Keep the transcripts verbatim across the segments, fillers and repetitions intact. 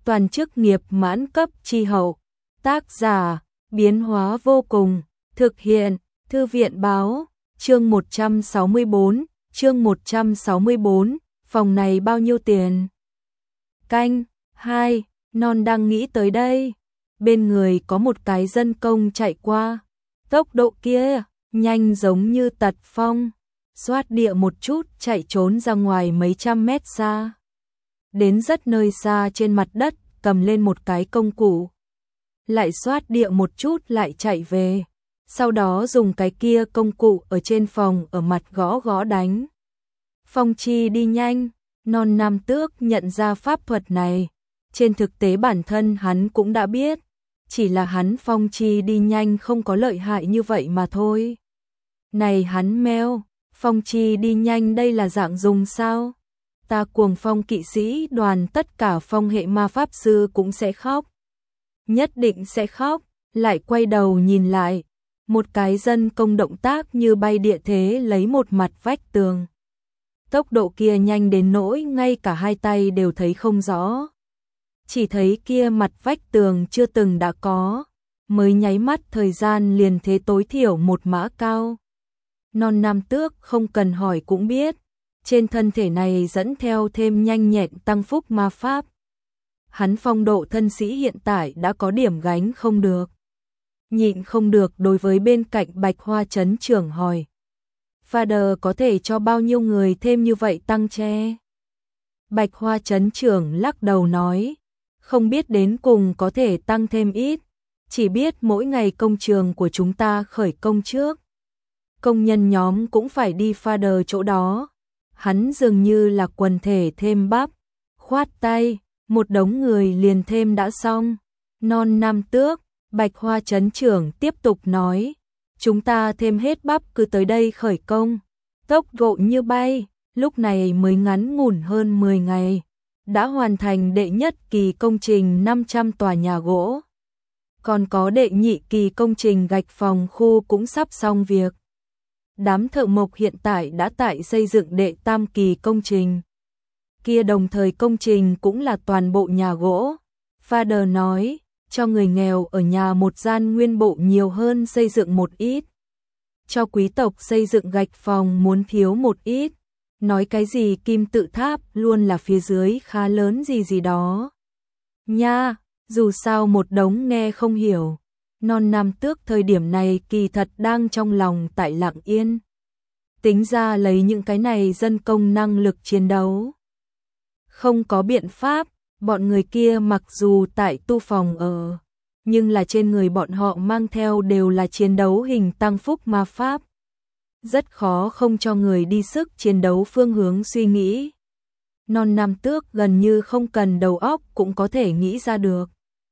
toàn chức nghiệp mãn cấp chi hậu. Tác giả, biến hóa vô cùng, thực hiện, thư viện báo, chương một trăm sáu mươi bốn, chương một trăm sáu mươi bốn, phòng này bao nhiêu tiền? Canh, hai, non đang nghĩ tới đây, bên người có một cái dân công chạy qua, tốc độ kia, nhanh giống như tật phong, xoát địa một chút chạy trốn ra ngoài mấy trăm mét xa. Đến rất nơi xa trên mặt đất, cầm lên một cái công cụ. Lại xoát địa một chút lại chạy về. Sau đó dùng cái kia công cụ ở trên phòng ở mặt gõ gõ đánh. Phong Chi đi nhanh, non nam tước nhận ra pháp thuật này. Trên thực tế bản thân hắn cũng đã biết. Chỉ là hắn Phong Chi đi nhanh không có lợi hại như vậy mà thôi. Này hắn meo, Phong Chi đi nhanh đây là dạng dùng sao? Ta Cuồng Phong kỵ sĩ đoàn tất cả phong hệ ma pháp sư cũng sẽ khóc. Nhất định sẽ khóc, lại quay đầu nhìn lại. Một cái dân công động tác như bay địa thế lấy một mặt vách tường. Tốc độ kia nhanh đến nỗi ngay cả hai tay đều thấy không rõ. Chỉ thấy kia mặt vách tường chưa từng đã có, mới nháy mắt thời gian liền thế tối thiểu một mã cao. Non nam tước không cần hỏi cũng biết, trên thân thể này dẫn theo thêm nhanh nhẹn tăng phúc ma pháp. Hắn phong độ thân sĩ hiện tại đã có điểm gánh không được. Nhịn không được đối với bên cạnh Bạch Hoa Trấn trưởng hỏi. Father có thể cho bao nhiêu người thêm như vậy tăng che? Bạch Hoa Trấn trưởng lắc đầu nói, không biết đến cùng có thể tăng thêm ít, chỉ biết mỗi ngày công trường của chúng ta khởi công trước. Công nhân nhóm cũng phải đi Father chỗ đó. Hắn dường như là quần thể thêm bắp, khoát tay, một đống người liền thêm đã xong. Non nam tước, Bạch Hoa Trấn trưởng tiếp tục nói, chúng ta thêm hết bắp cứ tới đây khởi công. Tốc độ như bay, lúc này mới ngắn ngủn hơn mười ngày. Đã hoàn thành đệ nhất kỳ công trình năm trăm tòa nhà gỗ. Còn có đệ nhị kỳ công trình gạch phòng khu cũng sắp xong việc. Đám thợ mộc hiện tại đã tại xây dựng đệ tam kỳ công trình. Kia đồng thời công trình cũng là toàn bộ nhà gỗ. Father nói, cho người nghèo ở nhà một gian nguyên bộ nhiều hơn xây dựng một ít. Cho quý tộc xây dựng gạch phòng muốn thiếu một ít. Nói cái gì kim tự tháp luôn là phía dưới khá lớn gì gì đó. Nha, dù sao một đống nghe không hiểu. Non nam tước thời điểm này kỳ thật đang trong lòng tại lặng yên. Tính ra lấy những cái này dân công năng lực chiến đấu. Không có biện pháp, bọn người kia mặc dù tại tu phòng ở, nhưng là trên người bọn họ mang theo đều là chiến đấu hình tăng phúc ma pháp. Rất khó không cho người đi sức chiến đấu phương hướng suy nghĩ. Non nam tước gần như không cần đầu óc cũng có thể nghĩ ra được.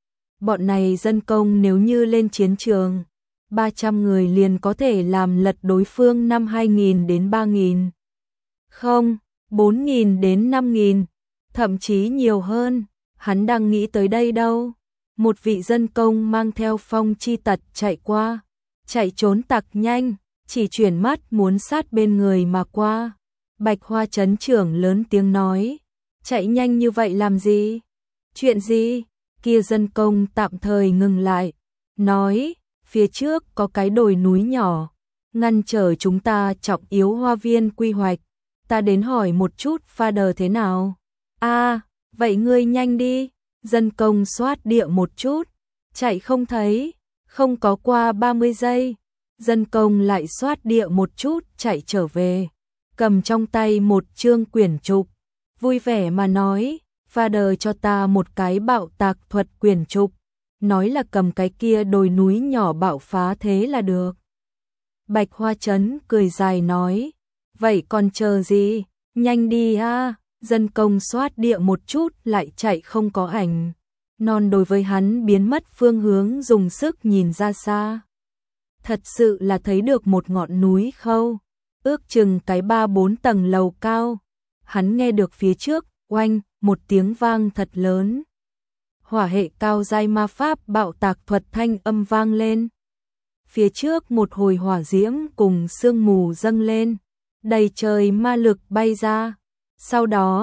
Bọn này dân công nếu như lên chiến trường, ba trăm người liền có thể làm lật đối phương năm hai nghìn đến ba nghìn. Không, bốn nghìn đến năm nghìn, thậm chí nhiều hơn, hắn đang nghĩ tới đây đâu. Một vị dân công mang theo Phong Chi tật chạy qua, chạy trốn tặc nhanh, chỉ chuyển mắt muốn sát bên người mà qua. Bạch Hoa Trấn trưởng lớn tiếng nói, chạy nhanh như vậy làm gì? Chuyện gì? Kia dân công tạm thời ngừng lại, nói, phía trước có cái đồi núi nhỏ, ngăn trở chúng ta trọng yếu hoa viên quy hoạch, ta đến hỏi một chút Father thế nào? À, vậy ngươi nhanh đi, dân công soát địa một chút, chạy không thấy, không có qua ba mươi giây, dân công lại soát địa một chút chạy trở về, cầm trong tay một chương quyển trục, vui vẻ mà nói, Father cho ta một cái bạo tạc thuật quyển trục, nói là cầm cái kia đồi núi nhỏ bạo phá thế là được. Bạch Hoa Trấn cười dài nói, vậy còn chờ gì, nhanh đi a. Dân công soát địa một chút lại chạy không có ảnh. Non đối với hắn biến mất phương hướng dùng sức nhìn ra xa. Thật sự là thấy được một ngọn núi khâu, ước chừng cái ba bốn tầng lầu cao. Hắn nghe được phía trước, oanh, một tiếng vang thật lớn. Hỏa hệ cao giai ma pháp bạo tạc thuật thanh âm vang lên. Phía trước một hồi hỏa diễm cùng sương mù dâng lên, đầy trời ma lực bay ra. Sau đó,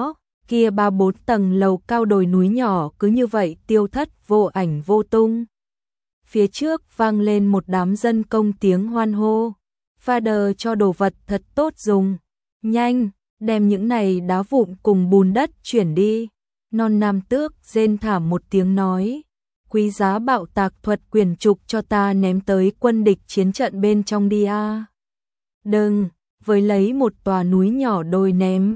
kia ba bốn tầng lầu cao đồi núi nhỏ cứ như vậy tiêu thất vô ảnh vô tung. Phía trước vang lên một đám dân công tiếng hoan hô. Father cho đồ vật thật tốt dùng. Nhanh, đem những này đá vụn cùng bùn đất chuyển đi. Non nam tước rên thảm một tiếng nói. Quý giá bạo tạc thuật quyền trục cho ta ném tới quân địch chiến trận bên trong đi a. Đừng, với lấy một tòa núi nhỏ đồi ném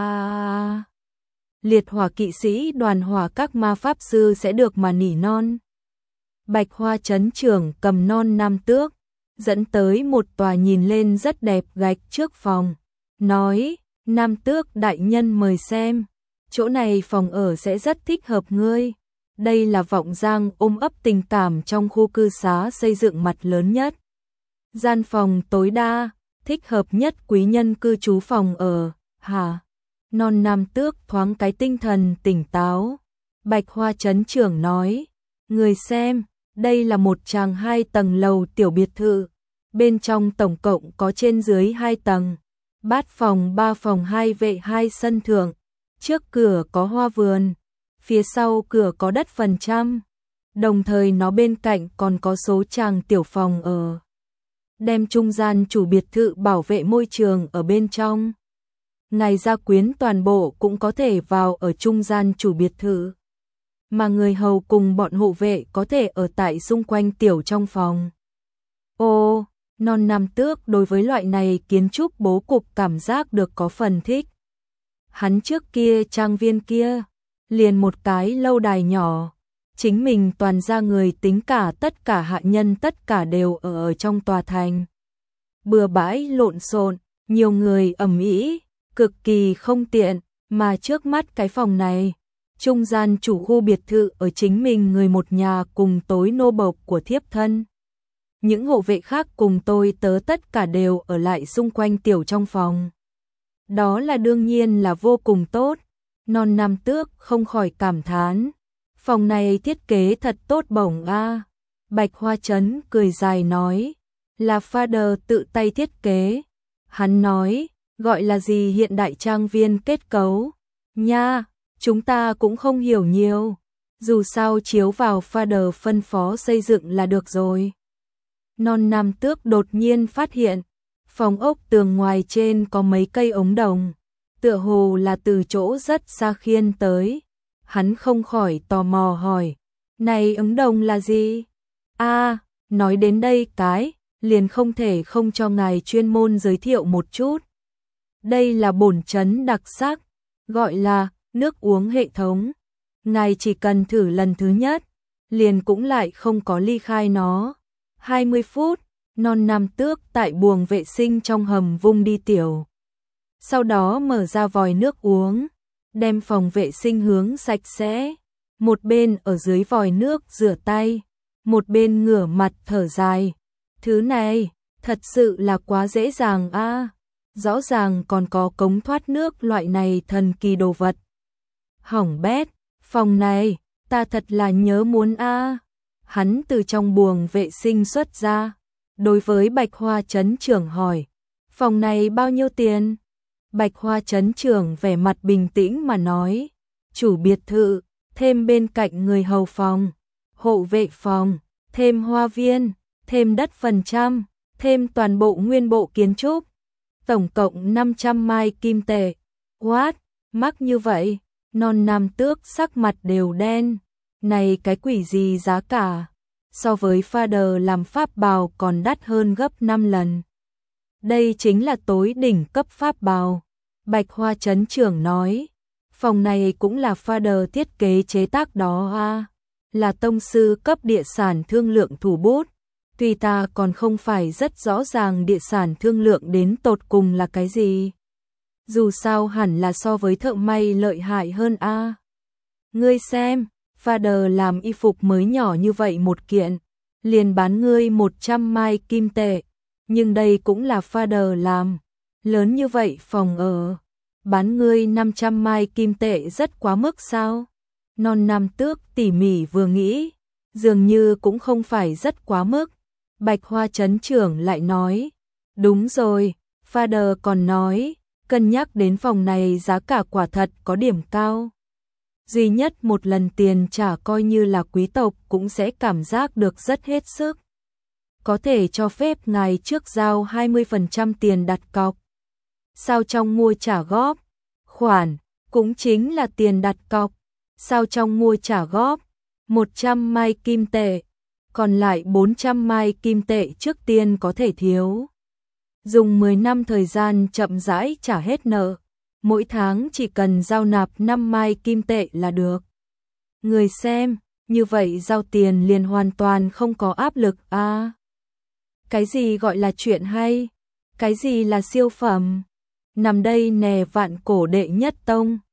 a. Liệt hỏa kỵ sĩ đoàn hỏa các ma pháp sư sẽ được mà nỉ non. Bạch Hoa trấn trưởng cầm non nam tước, dẫn tới một tòa nhìn lên rất đẹp gạch trước phòng, nói, nam tước đại nhân mời xem, chỗ này phòng ở sẽ rất thích hợp ngươi. Đây là vọng giang ôm ấp tình cảm trong khu cư xá xây dựng mặt lớn nhất. Gian phòng tối đa, thích hợp nhất quý nhân cư trú phòng ở, hả? Non nam tước thoáng cái tinh thần tỉnh táo. Bạch Hoa trấn trưởng nói, người xem, đây là một tràng hai tầng lầu tiểu biệt thự. Bên trong tổng cộng có trên dưới hai tầng, bát phòng ba phòng hai vệ hai sân thượng. Trước cửa có hoa vườn, phía sau cửa có đất phần trăm. Đồng thời nó bên cạnh còn có số tràng tiểu phòng ở. Đem trung gian chủ biệt thự bảo vệ môi trường ở bên trong. Ngài gia quyến toàn bộ cũng có thể vào ở trung gian chủ biệt thự. Mà người hầu cùng bọn hộ vệ có thể ở tại xung quanh tiểu trong phòng. Ô, non nam tước đối với loại này kiến trúc bố cục cảm giác được có phần thích. Hắn trước kia trang viên kia, liền một cái lâu đài nhỏ, chính mình toàn ra người tính cả tất cả hạ nhân tất cả đều ở, ở trong tòa thành. Bừa bãi lộn xộn, nhiều người ầm ĩ, cực kỳ không tiện, mà trước mắt cái phòng này, trung gian chủ khu biệt thự ở chính mình người một nhà cùng tối nô bộc của thiếp thân. Những hộ vệ khác cùng tôi tớ tất cả đều ở lại xung quanh tiểu trong phòng. Đó là đương nhiên là vô cùng tốt. Non nam tước không khỏi cảm thán. Phòng này thiết kế thật tốt bổng a. Bạch Hoa trấn cười dài nói. Là Father tự tay thiết kế. Hắn nói, gọi là gì hiện đại trang viên kết cấu. Nha, chúng ta cũng không hiểu nhiều. Dù sao chiếu vào Father phân phó xây dựng là được rồi. Non nam tước đột nhiên phát hiện, phòng ốc tường ngoài trên có mấy cây ống đồng, tựa hồ là từ chỗ rất xa khiên tới. Hắn không khỏi tò mò hỏi, này ống đồng là gì? A, nói đến đây cái, liền không thể không cho ngài chuyên môn giới thiệu một chút. Đây là bổn trấn đặc sắc, gọi là nước uống hệ thống. Ngài chỉ cần thử lần thứ nhất, liền cũng lại không có ly khai nó. hai mươi phút, non nam tước tại buồng vệ sinh trong hầm vung đi tiểu. Sau đó mở ra vòi nước uống, đem phòng vệ sinh hướng sạch sẽ. Một bên ở dưới vòi nước rửa tay, một bên ngửa mặt thở dài. Thứ này, thật sự là quá dễ dàng a. À. Rõ ràng còn có cống thoát nước loại này thần kỳ đồ vật. Hỏng bét, phòng này, ta thật là nhớ muốn a. À. Hắn từ trong buồng vệ sinh xuất ra, đối với Bạch Hoa trấn trưởng hỏi, phòng này bao nhiêu tiền? Bạch Hoa trấn trưởng vẻ mặt bình tĩnh mà nói, chủ biệt thự, thêm bên cạnh người hầu phòng, hộ vệ phòng, thêm hoa viên, thêm đất phần trăm, thêm toàn bộ nguyên bộ kiến trúc, tổng cộng năm trăm mai kim tệ. What? Mắc như vậy? Non nam tước sắc mặt đều đen. Này cái quỷ gì giá cả? So với Father làm pháp bào còn đắt hơn gấp năm lần. Đây chính là tối đỉnh cấp pháp bào. Bạch Hoa trấn trưởng nói, phòng này cũng là Father thiết kế chế tác đó a, à. Là tông sư cấp địa sản thương lượng thủ bút. Tuy ta còn không phải rất rõ ràng địa sản thương lượng đến tột cùng là cái gì. Dù sao hẳn là so với thợ may lợi hại hơn a. À. Ngươi xem, Father làm y phục mới nhỏ như vậy một kiện, liền bán ngươi một trăm mai kim tệ, nhưng đây cũng là Father làm, lớn như vậy phòng ở, bán ngươi năm trăm mai kim tệ rất quá mức sao? Non nam tước tỉ mỉ vừa nghĩ, dường như cũng không phải rất quá mức. Bạch Hoa trấn trưởng lại nói, đúng rồi, Father còn nói, Cân nhắc đến phòng này giá cả quả thật có điểm cao. Duy nhất một lần tiền trả coi như là quý tộc cũng sẽ cảm giác được rất hết sức. Có thể cho phép ngài trước giao hai mươi phần trăm tiền đặt cọc. Sao trong mua trả góp? Khoản, cũng chính là tiền đặt cọc. Sao trong mua trả góp? một trăm mai kim tệ. Còn lại bốn trăm mai kim tệ trước tiên có thể thiếu. Dùng mười năm thời gian chậm rãi trả hết nợ. Mỗi tháng chỉ cần giao nạp năm mai kim tệ là được. Người xem, như vậy giao tiền liền hoàn toàn không có áp lực à. Cái gì gọi là chuyện hay? Cái gì là siêu phẩm? Nằm đây nè vạn cổ đệ nhất tông.